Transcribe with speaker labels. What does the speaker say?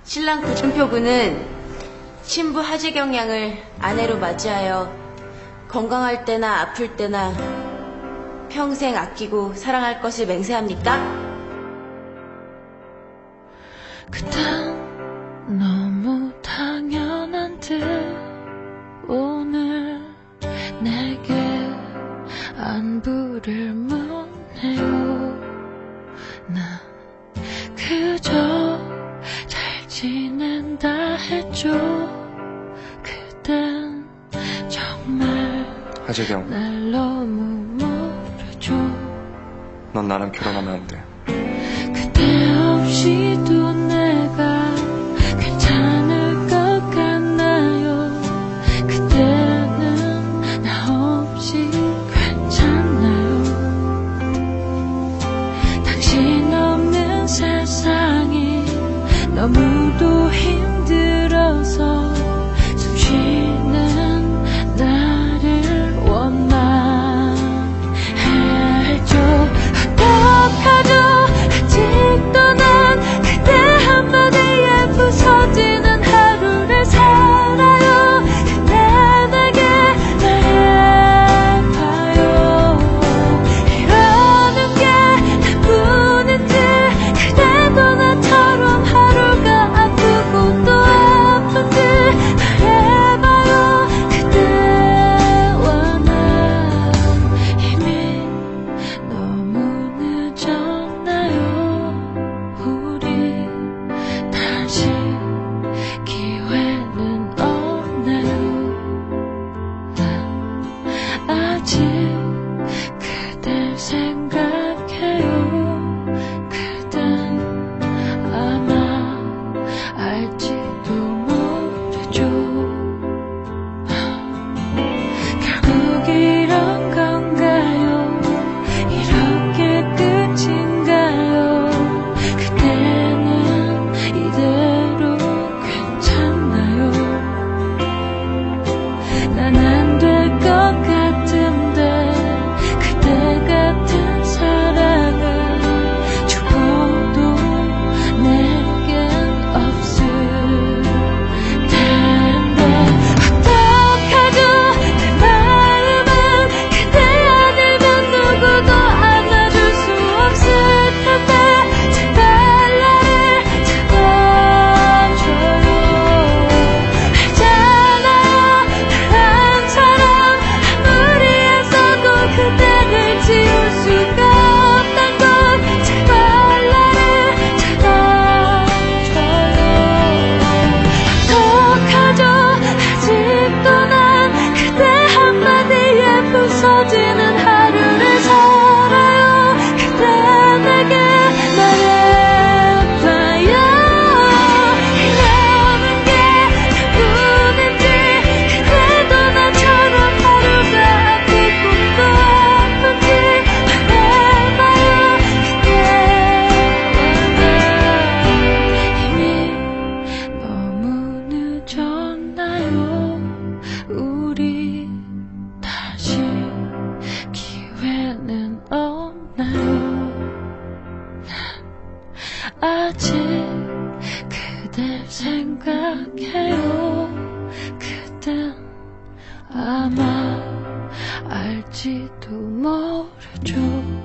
Speaker 1: 신랑 구준표 군은 신부 하지경 양을 아내로 맞이하여 건강할 때나 아플 때나 평생 아끼고 사랑할 것을 맹세합니까?
Speaker 2: 그땐 너무 당연한 듯 오늘 내게 안부를 묻네요. 나 그저 잘 지낸다 했죠. 그땐 정말
Speaker 3: 하지경,
Speaker 2: 날 너무 모르죠.
Speaker 3: 넌 나랑 결혼하면 안 돼.
Speaker 2: 그대 없이도 내가 괜찮을 것 같나요? 그대는 나 없이 괜찮나요? 당신 없는 세상이 너무도 힘들어서 숨 쉬는 나를 원망했죠. 어떡하죠? 아직도 난 그대 한마디에 부서지는 하루를 살아요. 그대 내게 말해봐요. 이러는 게 나뿐인지 그대도 나처럼 하루가 아프고 또 아픈지 말해봐요. 그대와 난 이미 너무 늦었나요? 우리 다시 기회는 없나요? 난 아직 그댈 생각해요. 그댄 아마 알지도 모르죠. 결국 이런 건가요? 이렇게 끝인가요? 그때는 이대로 괜찮나요? 난 안 될 것 같은데 그대 같은 사랑은 죽어도 내겐 없을 텐데 어떡하죠? 내 마음은 그대 아니면 누구도 안아줄 수 없을 텐데 제발 나를 잡아줘요. 알잖아요 난 사람 아무리 애써도 그대를 지울 수가 없단 걸. 제발 나를 잡아줘요. 어떡하죠? 아직도 난 그대 한마디에 부서지는 하루를 살아요. 그대 내게 말해봐요. 이러는 게 나뿐인지 그대도 나처럼 하루가 아프고 또 아픈지 말해봐요. 그대와 난 이미 너무 늦었나요? 우리 다시 기회는 없나요? 난 아직 그댈 생각해요. 그댄 아마 알지도 모르죠.